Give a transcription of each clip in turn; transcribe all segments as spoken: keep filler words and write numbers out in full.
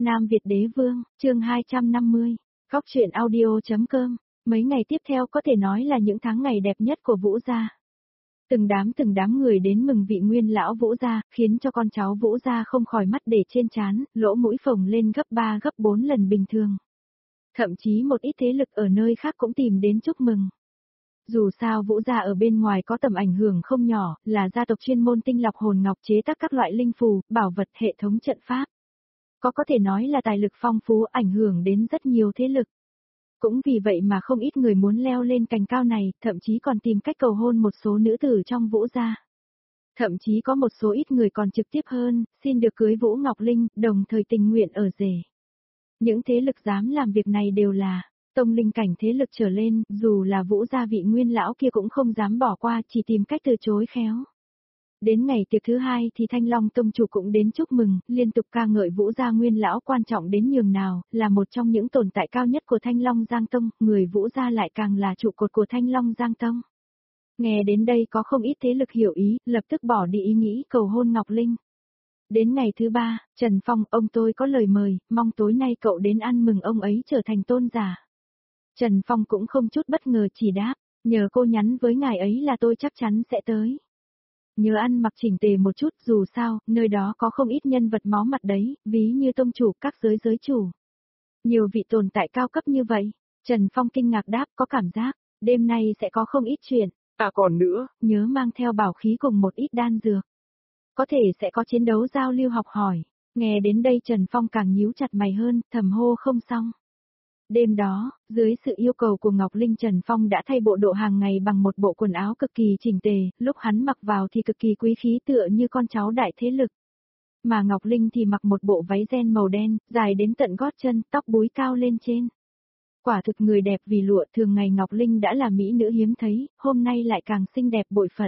Nam Việt Đế Vương, chương hai trăm năm mươi, Góc truyện audio.com. Mấy ngày tiếp theo có thể nói là những tháng ngày đẹp nhất của Vũ gia. Từng đám từng đám người đến mừng vị nguyên lão Vũ gia, khiến cho con cháu Vũ gia không khỏi mắt để trên trán, lỗ mũi phồng lên gấp ba gấp bốn lần bình thường. Thậm chí một ít thế lực ở nơi khác cũng tìm đến chúc mừng. Dù sao Vũ gia ở bên ngoài có tầm ảnh hưởng không nhỏ, là gia tộc chuyên môn tinh lọc hồn ngọc chế tác các loại linh phù, bảo vật hệ thống trận pháp. Có có thể nói là tài lực phong phú ảnh hưởng đến rất nhiều thế lực. Cũng vì vậy mà không ít người muốn leo lên cành cao này, thậm chí còn tìm cách cầu hôn một số nữ tử trong Vũ gia. Thậm chí có một số ít người còn trực tiếp hơn, xin được cưới Vũ Ngọc Linh, đồng thời tình nguyện ở rể. Những thế lực dám làm việc này đều là tông linh cảnh thế lực trở lên, dù là Vũ gia vị nguyên lão kia cũng không dám bỏ qua, chỉ tìm cách từ chối khéo. Đến ngày tiệc thứ hai thì Thanh Long tông chủ cũng đến chúc mừng, liên tục ca ngợi Vũ gia nguyên lão quan trọng đến nhường nào, là một trong những tồn tại cao nhất của Thanh Long Giang Tông, người Vũ gia lại càng là trụ cột của Thanh Long Giang Tông. Nghe đến đây có không ít thế lực hiểu ý, lập tức bỏ đi ý nghĩ cầu hôn Ngọc Linh. Đến ngày thứ ba, Trần Phong, ông tôi có lời mời, mong tối nay cậu đến ăn mừng ông ấy trở thành tôn giả. Trần Phong cũng không chút bất ngờ chỉ đáp, nhờ cô nhắn với ngài ấy là tôi chắc chắn sẽ tới. Nhớ ăn mặc chỉnh tề một chút, dù sao, nơi đó có không ít nhân vật máu mặt đấy, ví như tông chủ, các giới giới chủ. Nhiều vị tồn tại cao cấp như vậy. Trần Phong kinh ngạc đáp, có cảm giác, đêm nay sẽ có không ít chuyện. À còn nữa, nhớ mang theo bảo khí cùng một ít đan dược. Có thể sẽ có chiến đấu giao lưu học hỏi. Nghe đến đây Trần Phong càng nhíu chặt mày hơn, thầm hô không xong. Đêm đó, dưới sự yêu cầu của Ngọc Linh, Trần Phong đã thay bộ đồ hàng ngày bằng một bộ quần áo cực kỳ chỉnh tề, lúc hắn mặc vào thì cực kỳ quý khí tựa như con cháu đại thế lực. Mà Ngọc Linh thì mặc một bộ váy ren màu đen, dài đến tận gót chân, tóc búi cao lên trên. Quả thực người đẹp vì lụa, thường ngày Ngọc Linh đã là mỹ nữ hiếm thấy, hôm nay lại càng xinh đẹp bội phận.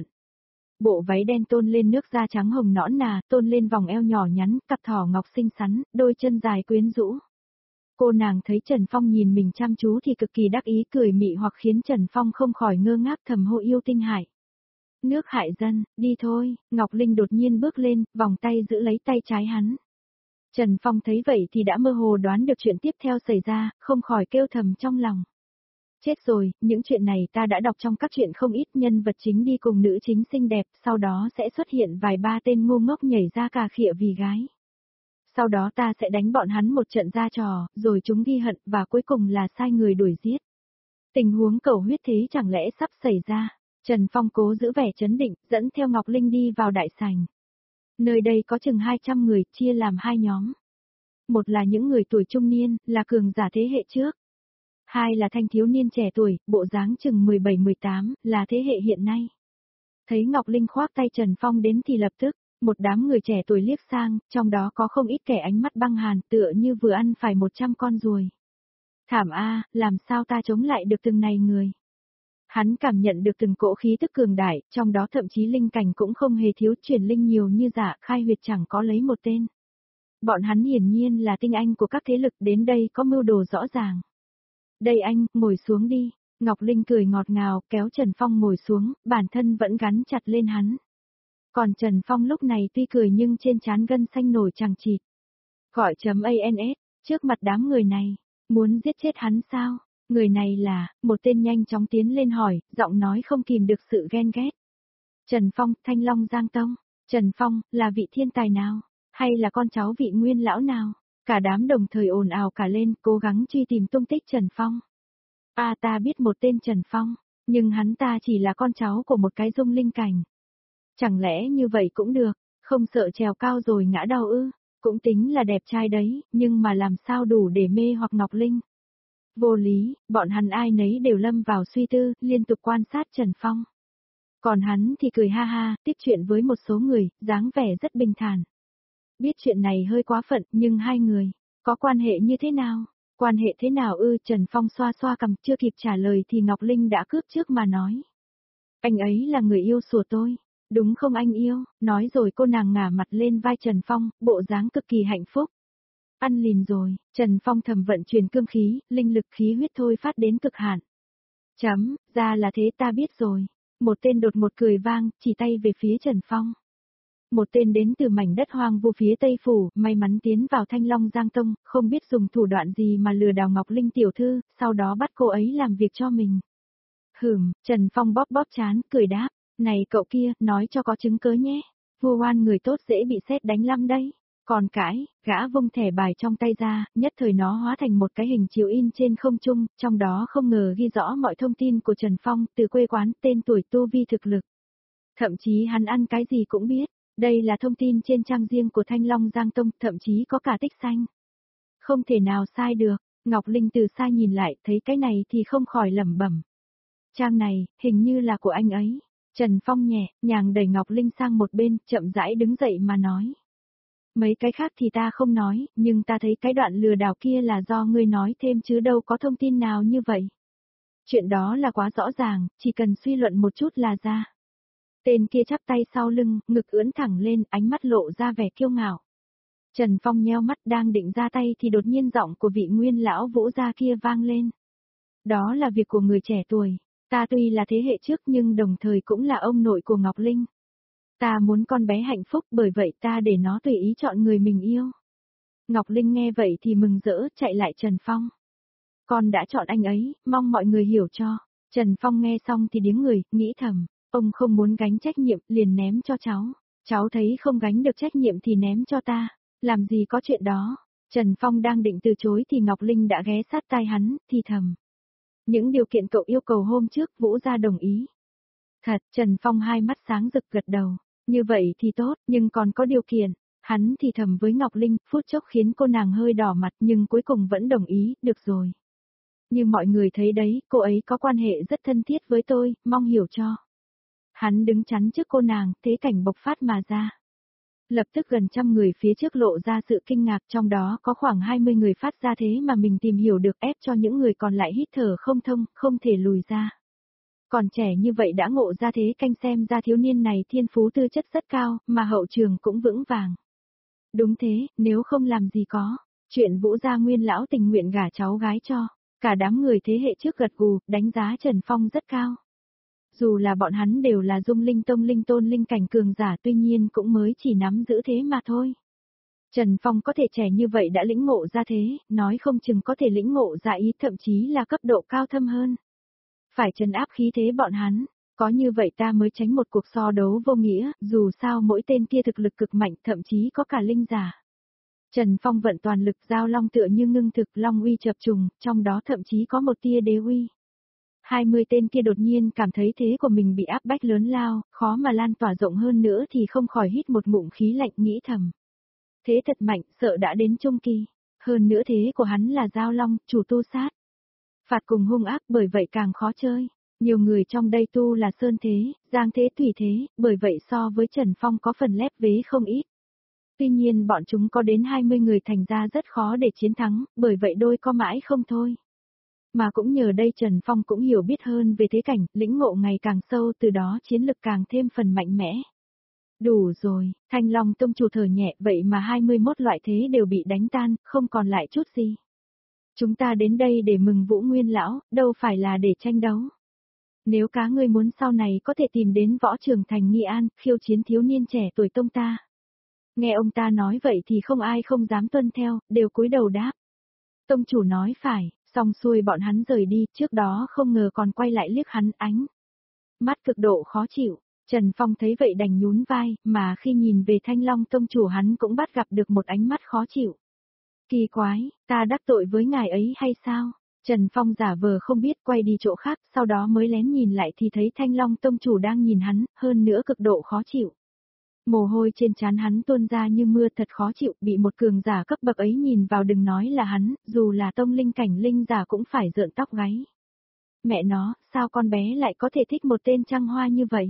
Bộ váy đen tôn lên nước da trắng hồng nõn nà, tôn lên vòng eo nhỏ nhắn, cặp thỏ ngọc xinh xắn, đôi chân dài quyến rũ. Cô nàng thấy Trần Phong nhìn mình chăm chú thì cực kỳ đắc ý cười mị hoặc khiến Trần Phong không khỏi ngơ ngác thầm hô yêu tinh hại. Nước hại dân, đi thôi, Ngọc Linh đột nhiên bước lên, vòng tay giữ lấy tay trái hắn. Trần Phong thấy vậy thì đã mơ hồ đoán được chuyện tiếp theo xảy ra, không khỏi kêu thầm trong lòng. Chết rồi, những chuyện này ta đã đọc trong các chuyện không ít, nhân vật chính đi cùng nữ chính xinh đẹp, sau đó sẽ xuất hiện vài ba tên ngu ngốc nhảy ra cà khịa vì gái. Sau đó ta sẽ đánh bọn hắn một trận ra trò, rồi chúng ghi hận và cuối cùng là sai người đuổi giết. Tình huống cầu huyết thế chẳng lẽ sắp xảy ra. Trần Phong cố giữ vẻ trấn định, dẫn theo Ngọc Linh đi vào đại sảnh. Nơi đây có chừng hai trăm người, chia làm hai nhóm. Một là những người tuổi trung niên, là cường giả thế hệ trước. Hai là thanh thiếu niên trẻ tuổi, bộ dáng chừng mười bảy mười tám, là thế hệ hiện nay. Thấy Ngọc Linh khoác tay Trần Phong đến thì lập tức, một đám người trẻ tuổi liếc sang, trong đó có không ít kẻ ánh mắt băng hàn tựa như vừa ăn phải một trăm con ruồi. Thảm a, làm sao ta chống lại được từng này người. Hắn cảm nhận được từng cỗ khí tức cường đại, trong đó thậm chí linh cảnh cũng không hề thiếu, chuyển linh nhiều như dạ, khai huyệt chẳng có lấy một tên. Bọn hắn hiển nhiên là tinh anh của các thế lực, đến đây có mưu đồ rõ ràng. Đây anh, ngồi xuống đi. Ngọc Linh cười ngọt ngào, kéo Trần Phong ngồi xuống, bản thân vẫn gắn chặt lên hắn. Còn Trần Phong lúc này tuy cười nhưng trên trán gân xanh nổi chằng chịt. Gọi chấm a en ét, trước mặt đám người này, muốn giết chết hắn sao? Người này là, một tên nhanh chóng tiến lên hỏi, giọng nói không kìm được sự ghen ghét. Trần Phong, Thanh Long Giang Tông. Trần Phong, là vị thiên tài nào? Hay là con cháu vị nguyên lão nào? Cả đám đồng thời ồn ào cả lên, cố gắng truy tìm tung tích Trần Phong. À ta biết một tên Trần Phong, nhưng hắn ta chỉ là con cháu của một cái dung linh cảnh. Chẳng lẽ như vậy cũng được, không sợ trèo cao rồi ngã đau ư? Cũng tính là đẹp trai đấy, nhưng mà làm sao đủ để mê hoặc Ngọc Linh? Vô lý, bọn hắn ai nấy đều lâm vào suy tư, liên tục quan sát Trần Phong. Còn hắn thì cười ha ha, tiếp chuyện với một số người, dáng vẻ rất bình thản. Biết chuyện này hơi quá phận, nhưng hai người, có quan hệ như thế nào? Quan hệ thế nào ư? Trần Phong xoa xoa cằm, chưa kịp trả lời thì Ngọc Linh đã cướp trước mà nói. Anh ấy là người yêu của tôi. Đúng không anh yêu? Nói rồi cô nàng ngả mặt lên vai Trần Phong, bộ dáng cực kỳ hạnh phúc. Ăn lìn rồi, Trần Phong thầm vận chuyển cương khí, linh lực khí huyết thôi phát đến cực hạn. Chấm, ra là thế ta biết rồi. Một tên đột một cười vang, chỉ tay về phía Trần Phong. Một tên đến từ mảnh đất hoang vu phía Tây Phủ, may mắn tiến vào Thanh Long Giang Tông, không biết dùng thủ đoạn gì mà lừa đảo Ngọc Linh tiểu thư, sau đó bắt cô ấy làm việc cho mình. Hửm, Trần Phong bóp bóp chán, cười đáp, này cậu kia, nói cho có chứng cớ nhé. Vua oan người tốt dễ bị sét đánh lắm đấy. Còn cãi, gã vung thẻ bài trong tay ra, nhất thời nó hóa thành một cái hình chiếu in trên không trung, trong đó không ngờ ghi rõ mọi thông tin của Trần Phong, từ quê quán, tên tuổi, tu vi, thực lực. Thậm chí hắn ăn cái gì cũng biết. Đây là thông tin trên trang riêng của Thanh Long Giang Tông, thậm chí có cả tích xanh. Không thể nào sai được, Ngọc Linh từ xa nhìn lại, thấy cái này thì không khỏi lẩm bẩm. Trang này, hình như là của anh ấy. Trần Phong nhẹ, nhàng đẩy Ngọc Linh sang một bên, chậm rãi đứng dậy mà nói. Mấy cái khác thì ta không nói, nhưng ta thấy cái đoạn lừa đảo kia là do ngươi nói thêm chứ đâu có thông tin nào như vậy. Chuyện đó là quá rõ ràng, chỉ cần suy luận một chút là ra. Tên kia chắp tay sau lưng, ngực ưỡn thẳng lên, ánh mắt lộ ra vẻ kiêu ngạo. Trần Phong nheo mắt đang định ra tay thì đột nhiên giọng của vị nguyên lão Vũ gia kia vang lên. Đó là việc của người trẻ tuổi, ta tuy là thế hệ trước nhưng đồng thời cũng là ông nội của Ngọc Linh. Ta muốn con bé hạnh phúc bởi vậy ta để nó tùy ý chọn người mình yêu. Ngọc Linh nghe vậy thì mừng rỡ chạy lại Trần Phong. Con đã chọn anh ấy, mong mọi người hiểu cho. Trần Phong nghe xong thì điếng người, nghĩ thầm, ông không muốn gánh trách nhiệm liền ném cho cháu. Cháu thấy không gánh được trách nhiệm thì ném cho ta. Làm gì có chuyện đó. Trần Phong đang định từ chối thì Ngọc Linh đã ghé sát tai hắn, thì thầm. Những điều kiện cậu yêu cầu hôm trước Vũ gia đồng ý. Thật, Trần Phong hai mắt sáng rực gật đầu. Như vậy thì tốt, nhưng còn có điều kiện. Hắn thì thầm với Ngọc Linh, phút chốc khiến cô nàng hơi đỏ mặt nhưng cuối cùng vẫn đồng ý, được rồi. Như mọi người thấy đấy, cô ấy có quan hệ rất thân thiết với tôi, mong hiểu cho. Hắn đứng chắn trước cô nàng, thế cảnh bộc phát mà ra. Lập tức gần trăm người phía trước lộ ra sự kinh ngạc, trong đó có khoảng hai mươi người phát ra thế mà mình tìm hiểu được, ép cho những người còn lại hít thở không thông, không thể lùi ra. Còn trẻ như vậy đã ngộ ra thế canh xem ra thiếu niên này thiên phú tư chất rất cao, mà hậu trường cũng vững vàng. Đúng thế, nếu không làm gì có, chuyện Vũ gia nguyên lão tình nguyện gả cháu gái cho, cả đám người thế hệ trước gật gù, đánh giá Trần Phong rất cao. Dù là bọn hắn đều là dung linh tông linh tôn linh cảnh cường giả tuy nhiên cũng mới chỉ nắm giữ thế mà thôi. Trần Phong có thể trẻ như vậy đã lĩnh ngộ ra thế, nói không chừng có thể lĩnh ngộ ra ý thậm chí là cấp độ cao thâm hơn. Phải trấn áp khí thế bọn hắn, có như vậy ta mới tránh một cuộc so đấu vô nghĩa, dù sao mỗi tên kia thực lực cực mạnh thậm chí có cả linh giả. Trần Phong vận toàn lực giao long tựa như ngưng thực long uy chập trùng, trong đó thậm chí có một tia đế uy. Hai mươi tên kia đột nhiên cảm thấy thế của mình bị áp bách lớn lao, khó mà lan tỏa rộng hơn nữa thì không khỏi hít một ngụm khí lạnh nghĩ thầm. Thế thật mạnh, sợ đã đến trung kỳ. Hơn nữa thế của hắn là giao long, chủ tu sát. Phạt cùng hung ác bởi vậy càng khó chơi. Nhiều người trong đây tu là sơn thế, giang thế tùy thế, bởi vậy so với Trần Phong có phần lép vế không ít. Tuy nhiên bọn chúng có đến hai mươi người thành ra rất khó để chiến thắng, bởi vậy đôi co mãi không thôi. Mà cũng nhờ đây Trần Phong cũng hiểu biết hơn về thế cảnh, lĩnh ngộ ngày càng sâu từ đó chiến lực càng thêm phần mạnh mẽ. Đủ rồi, Thanh Long Tông chủ thở nhẹ vậy mà hai mươi mốt loại thế đều bị đánh tan, không còn lại chút gì. Chúng ta đến đây để mừng Vũ Nguyên Lão, đâu phải là để tranh đấu. Nếu cá ngươi muốn sau này có thể tìm đến võ trường thành Nghi An, khiêu chiến thiếu niên trẻ tuổi tông ta. Nghe ông ta nói vậy thì không ai không dám tuân theo, đều cúi đầu đáp. Tông chủ nói phải, xong xuôi bọn hắn rời đi, trước đó không ngờ còn quay lại liếc hắn ánh. Mắt cực độ khó chịu, Trần Phong thấy vậy đành nhún vai, mà khi nhìn về Thanh Long Tông chủ hắn cũng bắt gặp được một ánh mắt khó chịu. Kỳ quái, ta đắc tội với ngài ấy hay sao? Trần Phong giả vờ không biết quay đi chỗ khác, sau đó mới lén nhìn lại thì thấy Thanh Long Tông chủ đang nhìn hắn, hơn nữa cực độ khó chịu. Mồ hôi trên trán hắn tuôn ra như mưa thật khó chịu, bị một cường giả cấp bậc ấy nhìn vào đừng nói là hắn, dù là tông linh cảnh linh giả cũng phải rợn tóc gáy. Mẹ nó, sao con bé lại có thể thích một tên trăng hoa như vậy?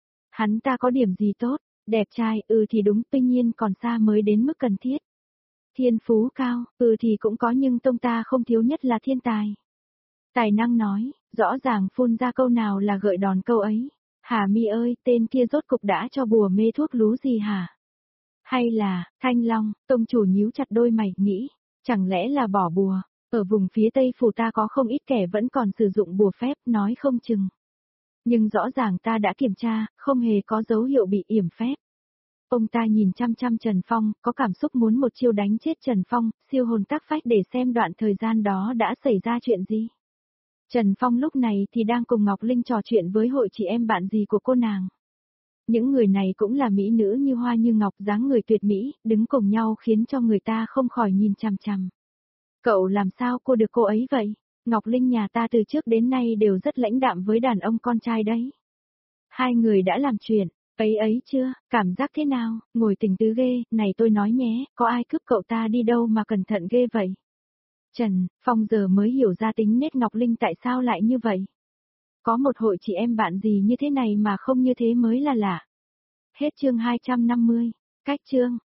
Hắn ta có điểm gì tốt, đẹp trai, ừ thì đúng, tuy nhiên còn xa mới đến mức cần thiết. Thiên phú cao, ừ thì cũng có nhưng tông ta không thiếu nhất là thiên tài. Tài năng nói, rõ ràng phun ra câu nào là gợi đòn câu ấy. Hà Mi ơi, tên kia rốt cục đã cho bùa mê thuốc lú gì hả? Hay là, Thanh Long, tông chủ nhíu chặt đôi mày, nghĩ, chẳng lẽ là bỏ bùa, ở vùng phía Tây phủ ta có không ít kẻ vẫn còn sử dụng bùa phép, nói không chừng. Nhưng rõ ràng ta đã kiểm tra, không hề có dấu hiệu bị yểm phép. Ông ta nhìn chăm chăm Trần Phong, có cảm xúc muốn một chiêu đánh chết Trần Phong, siêu hồn tác phách để xem đoạn thời gian đó đã xảy ra chuyện gì. Trần Phong lúc này thì đang cùng Ngọc Linh trò chuyện với hội chị em bạn gì của cô nàng. Những người này cũng là mỹ nữ như hoa như ngọc, dáng người tuyệt mỹ, đứng cùng nhau khiến cho người ta không khỏi nhìn chằm chằm. Cậu làm sao cô được cô ấy vậy? Ngọc Linh nhà ta từ trước đến nay đều rất lãnh đạm với đàn ông con trai đấy. Hai người đã làm chuyện, ấy ấy chưa, cảm giác thế nào, ngồi tình tứ ghê, này tôi nói nhé, có ai cướp cậu ta đi đâu mà cẩn thận ghê vậy? Trần Phong giờ mới hiểu ra tính nết Ngọc Linh tại sao lại như vậy. Có một hội chị em bạn gì như thế này mà không như thế mới là lạ. Hết chương hai trăm năm mươi, cách chương.